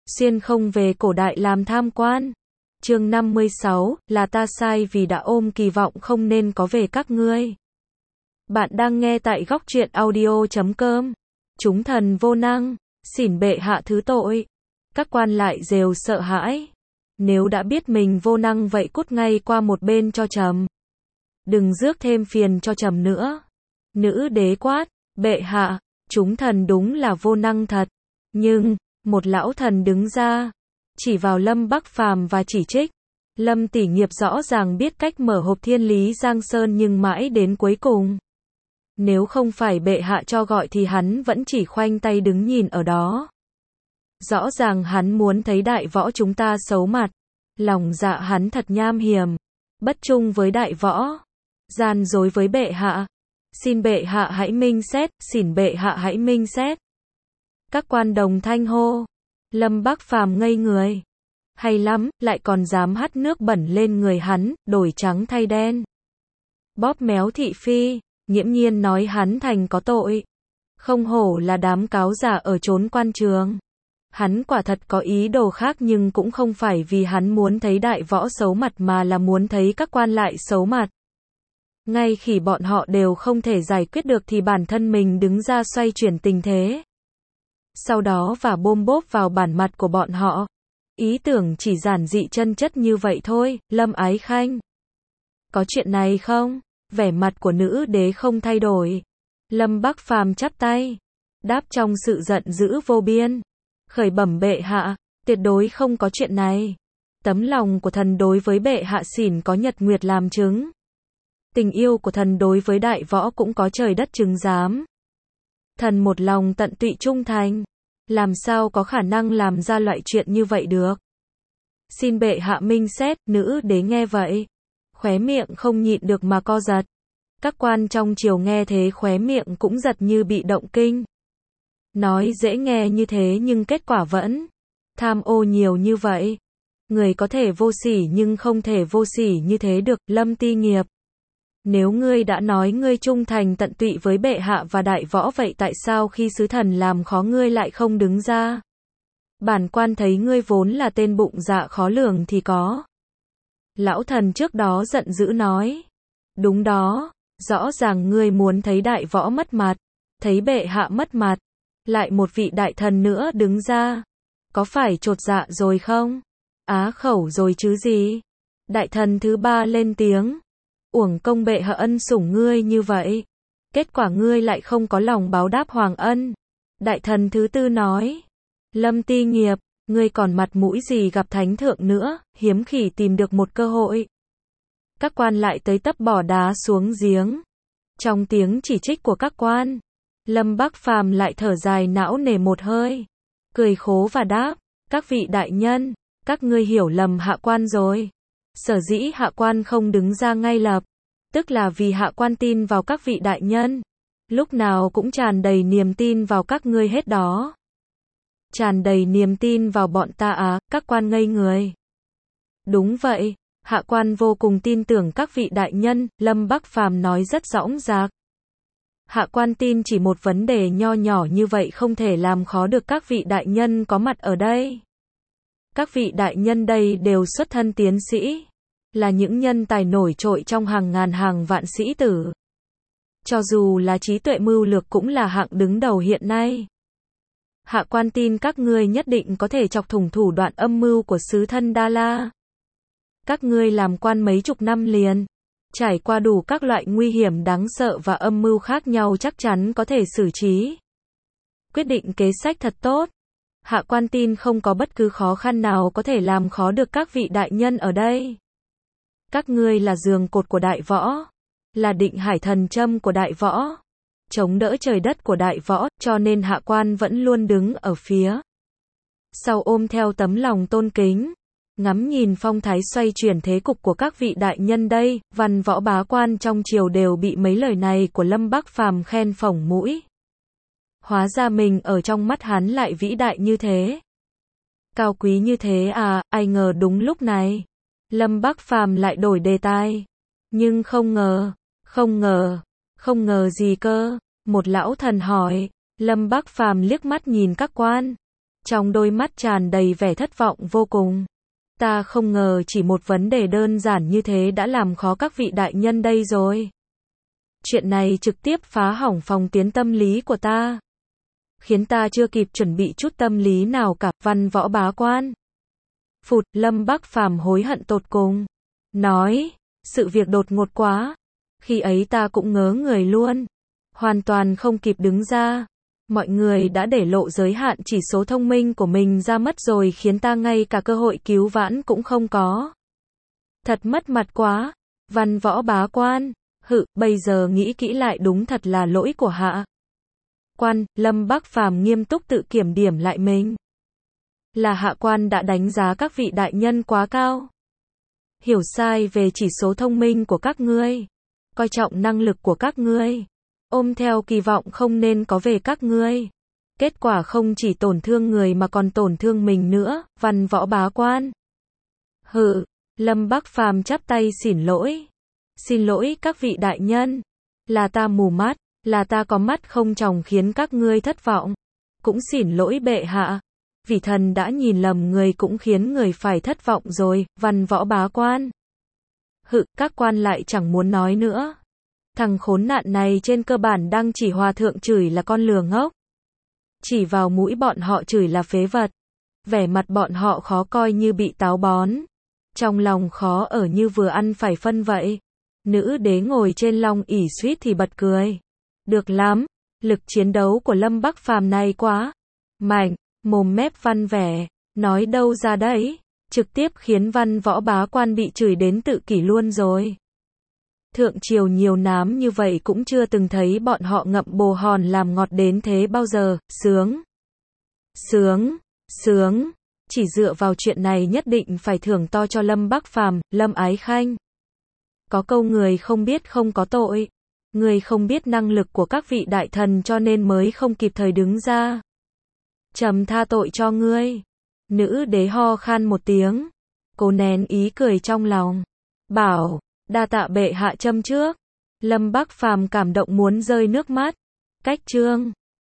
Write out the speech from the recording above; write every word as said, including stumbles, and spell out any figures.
xuyên không về cổ đại làm tham quan. Chương năm mươi sáu, là ta sai vì đã ôm kỳ vọng không nên có về các ngươi. Bạn đang nghe tại góc truyện audio chấm com. Chúng thần vô năng, xỉn bệ hạ thứ tội. Các quan lại rều sợ hãi. Nếu đã biết mình vô năng vậy cút ngay qua một bên cho trầm. Đừng rước thêm phiền cho trầm nữa. Nữ đế quát, bệ hạ, chúng thần đúng là vô năng thật. Nhưng, một lão thần đứng ra, chỉ vào Lâm Bắc Phàm và chỉ trích. Lâm tỷ nghiệp rõ ràng biết cách mở hộp thiên lý Giang Sơn nhưng mãi đến cuối cùng. Nếu không phải bệ hạ cho gọi thì hắn vẫn chỉ khoanh tay đứng nhìn ở đó. Rõ ràng hắn muốn thấy đại võ chúng ta xấu mặt. Lòng dạ hắn thật nham hiểm. Bất trung với đại võ. Gian dối với bệ hạ. Xin bệ hạ hãy minh xét, xỉn bệ hạ hãy minh xét. Các quan đồng thanh hô. Lâm Bắc Phàm ngây người. Hay lắm, lại còn dám hắt nước bẩn lên người hắn, đổi trắng thay đen. Bóp méo thị phi, nghiễm nhiên nói hắn thành có tội. Không hổ là đám cáo giả ở chốn quan trường. Hắn quả thật có ý đồ khác nhưng cũng không phải vì hắn muốn thấy đại võ xấu mặt mà là muốn thấy các quan lại xấu mặt. Ngay khi bọn họ đều không thể giải quyết được thì bản thân mình đứng ra xoay chuyển tình thế. Sau đó và bôm bốp vào bản mặt của bọn họ. Ý tưởng chỉ giản dị chân chất như vậy thôi, Lâm Ái Khanh. Có chuyện này không? Vẻ mặt của nữ đế không thay đổi. Lâm Bắc Phàm chắp tay. Đáp trong sự giận dữ vô biên. Khởi bẩm bệ hạ, tuyệt đối không có chuyện này. Tấm lòng của thần đối với bệ hạ xỉn có nhật nguyệt làm chứng. Tình yêu của thần đối với đại võ cũng có trời đất chứng giám. Thần một lòng tận tụy trung thành. Làm sao có khả năng làm ra loại chuyện như vậy được? Xin bệ hạ minh xét, nữ đế nghe vậy. Khóe miệng không nhịn được mà co giật. Các quan trong triều nghe thế khóe miệng cũng giật như bị động kinh. Nói dễ nghe như thế nhưng kết quả vẫn tham ô nhiều như vậy. Người có thể vô sỉ nhưng không thể vô sỉ như thế được, Lâm Ti Nghiệp. Nếu ngươi đã nói ngươi trung thành tận tụy với bệ hạ và đại võ vậy tại sao khi sứ thần làm khó ngươi lại không đứng ra? Bản quan thấy ngươi vốn là tên bụng dạ khó lường thì có. Lão thần trước đó giận dữ nói. Đúng đó, rõ ràng ngươi muốn thấy đại võ mất mặt, thấy bệ hạ mất mặt. Lại một vị đại thần nữa đứng ra. Có phải chột dạ rồi không? Á khẩu rồi chứ gì? Đại thần thứ ba lên tiếng. Uổng công bệ hạ ân sủng ngươi như vậy. Kết quả ngươi lại không có lòng báo đáp hoàng ân. Đại thần thứ tư nói. Lâm Ti Nghiệp, ngươi còn mặt mũi gì gặp thánh thượng nữa, hiếm khi tìm được một cơ hội. Các quan lại tới tấp bỏ đá xuống giếng. Trong tiếng chỉ trích của các quan, Lâm Bắc Phàm lại thở dài não nề một hơi. Cười khố và đáp, các vị đại nhân, các ngươi hiểu lầm hạ quan rồi. Sở dĩ hạ quan không đứng ra ngay lập, tức là vì hạ quan tin vào các vị đại nhân. Lúc nào cũng tràn đầy niềm tin vào các ngươi hết đó. Tràn đầy niềm tin vào bọn ta á, các quan ngây người. Đúng vậy, hạ quan vô cùng tin tưởng các vị đại nhân, Lâm Bắc Phàm nói rất dõng dạc. Hạ quan tin chỉ một vấn đề nho nhỏ như vậy không thể làm khó được các vị đại nhân có mặt ở đây. Các vị đại nhân đây đều xuất thân tiến sĩ, là những nhân tài nổi trội trong hàng ngàn hàng vạn sĩ tử. Cho dù là trí tuệ mưu lược cũng là hạng đứng đầu hiện nay. Hạ quan tin các ngươi nhất định có thể chọc thủng thủ đoạn âm mưu của sứ thân Đa La. Các ngươi làm quan mấy chục năm liền, trải qua đủ các loại nguy hiểm đáng sợ và âm mưu khác nhau chắc chắn có thể xử trí. Quyết định kế sách thật tốt. Hạ quan tin không có bất cứ khó khăn nào có thể làm khó được các vị đại nhân ở đây. Các ngươi là giường cột của đại võ, là định hải thần châm của đại võ, chống đỡ trời đất của đại võ, cho nên hạ quan vẫn luôn đứng ở phía sau ôm theo tấm lòng tôn kính. Ngắm nhìn phong thái xoay chuyển thế cục của các vị đại nhân đây, văn võ bá quan trong triều đều bị mấy lời này của Lâm Bắc Phàm khen phỏng mũi. Hóa ra mình ở trong mắt hắn lại vĩ đại như thế. Cao quý như thế à, ai ngờ đúng lúc này. Lâm Bắc Phàm lại đổi đề tài. Nhưng không ngờ, không ngờ, không ngờ gì cơ? Một lão thần hỏi. Lâm Bắc Phàm liếc mắt nhìn các quan. trong đôi mắt tràn đầy vẻ thất vọng vô cùng. Ta không ngờ chỉ một vấn đề đơn giản như thế đã làm khó các vị đại nhân đây rồi. Chuyện này trực tiếp phá hỏng phòng tuyến tâm lý của ta, khiến ta chưa kịp chuẩn bị chút tâm lý nào cả. Văn Võ bá quan. Phụt, Lâm Bắc Phàm hối hận tột cùng. Nói, sự việc đột ngột quá. Khi ấy ta cũng ngớ người luôn. Hoàn toàn không kịp đứng ra. Mọi người đã để lộ giới hạn chỉ số thông minh của mình ra mất rồi, khiến ta ngay cả cơ hội cứu vãn cũng không có. Thật mất mặt quá. Văn Võ bá quan. Hự, bây giờ nghĩ kỹ lại đúng thật là lỗi của hạ quan. Lâm Bắc Phàm nghiêm túc tự kiểm điểm lại mình. Là hạ quan đã đánh giá các vị đại nhân quá cao. Hiểu sai về chỉ số thông minh của các ngươi. Coi trọng năng lực của các ngươi. Ôm theo kỳ vọng không nên có về các ngươi. Kết quả không chỉ tổn thương người mà còn tổn thương mình nữa. Văn Võ bá quan. Hự, Lâm Bắc Phàm chắp tay xin lỗi. Xin lỗi các vị đại nhân. Là ta mù mắt. Là ta có mắt không tròng khiến các ngươi thất vọng. Cũng xin lỗi bệ hạ. Vì thần đã nhìn lầm người cũng khiến người phải thất vọng rồi. Văn Võ bá quan. Hự, các quan lại chẳng muốn nói nữa. Thằng khốn nạn này trên cơ bản đang chỉ hòa thượng chửi là con lừa ngốc. Chỉ vào mũi bọn họ chửi là phế vật. Vẻ mặt bọn họ khó coi như bị táo bón. Trong lòng khó ở như vừa ăn phải phân vậy. Nữ đế ngồi trên long ỷ suýt thì bật cười. Được lắm, lực chiến đấu của Lâm Bắc Phàm này quá mạnh, mồm mép văn vẻ, nói đâu ra đấy, trực tiếp khiến Văn Võ bá quan bị chửi đến tự kỷ luôn rồi. Thượng triều nhiều nám như vậy cũng chưa từng thấy bọn họ ngậm bồ hòn làm ngọt đến thế bao giờ. Sướng, sướng, sướng. Chỉ dựa vào chuyện này nhất định phải thưởng to cho Lâm Bắc Phàm. Lâm Ái Khanh. Có câu người không biết không có tội. Người không biết năng lực của các vị đại thần cho nên mới không kịp thời đứng ra. Trầm tha tội cho ngươi. Nữ đế ho khan một tiếng. Cô nén ý cười trong lòng. Bảo, đa tạ bệ hạ châm trước. Lâm Bắc Phàm cảm động muốn rơi nước mắt. Cách chương